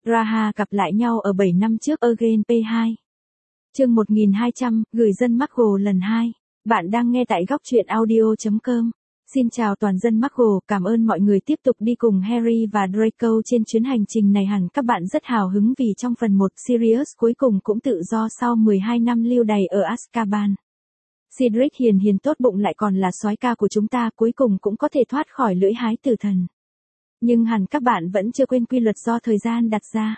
Raha gặp lại nhau ở 7 năm trước Again P2. Chương 1200, gửi dân Markle lần 2. Bạn đang nghe tại góc truyện audio.com. Xin chào toàn dân Markle, cảm ơn mọi người tiếp tục đi cùng Harry và Draco trên chuyến hành trình này, hẳn các bạn rất hào hứng vì trong phần 1 Sirius cuối cùng cũng tự do sau 12 năm lưu đày ở Azkaban. Cedric hiền hiền tốt bụng lại còn là soái ca của chúng ta, cuối cùng cũng có thể thoát khỏi lưỡi hái tử thần. Nhưng hẳn các bạn vẫn chưa quên quy luật do thời gian đặt ra.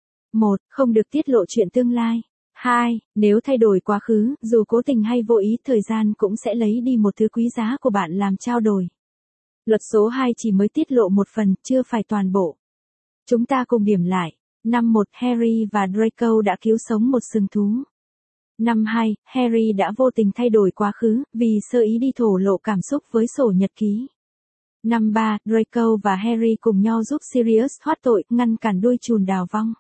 1. Không được tiết lộ chuyện tương lai. 2. Nếu thay đổi quá khứ, dù cố tình hay vô ý, thời gian cũng sẽ lấy đi một thứ quý giá của bạn làm trao đổi. Luật số 2 chỉ mới tiết lộ một phần, chưa phải toàn bộ. Chúng ta cùng điểm lại. Năm 1, Harry và Draco đã cứu sống một sừng thú. Năm 2, Harry đã vô tình thay đổi quá khứ, vì sơ ý đi thổ lộ cảm xúc với sổ nhật ký. Năm 3, Draco và Harry cùng nhau giúp Sirius thoát tội, ngăn cản đuôi trùn đào vong.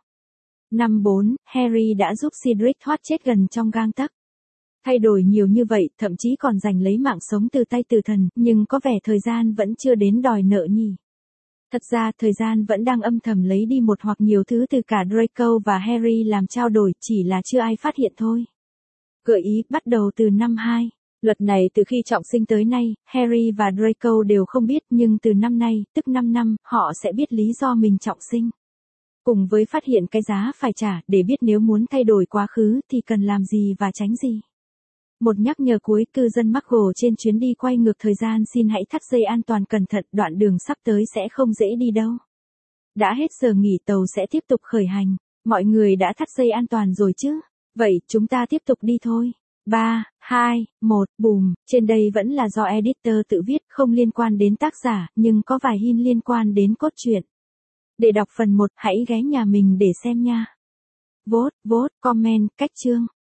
Năm 4, Harry đã giúp Cedric thoát chết gần trong gang tấc. Thay đổi nhiều như vậy, thậm chí còn giành lấy mạng sống từ tay tử thần, nhưng có vẻ thời gian vẫn chưa đến đòi nợ nhỉ. Thật ra, thời gian vẫn đang âm thầm lấy đi một hoặc nhiều thứ từ cả Draco và Harry làm trao đổi, chỉ là chưa ai phát hiện thôi. Gợi ý, bắt đầu từ năm 2. Luật này từ khi trọng sinh tới nay, Harry và Draco đều không biết, nhưng từ năm nay, tức 5 năm, họ sẽ biết lý do mình trọng sinh. Cùng với phát hiện cái giá phải trả, để biết nếu muốn thay đổi quá khứ thì cần làm gì và tránh gì. Một nhắc nhở cuối, cư dân Markle trên chuyến đi quay ngược thời gian xin hãy thắt dây an toàn cẩn thận, đoạn đường sắp tới sẽ không dễ đi đâu. Đã hết giờ nghỉ, tàu sẽ tiếp tục khởi hành. Mọi người đã thắt dây an toàn rồi chứ? Vậy, chúng ta tiếp tục đi thôi. 3, 2, 1, bùm, trên đây vẫn là do editor tự viết, không liên quan đến tác giả, nhưng có vài hint liên quan đến cốt truyện. Để đọc phần 1, hãy ghé nhà mình để xem nha. Vote, comment, cách chương.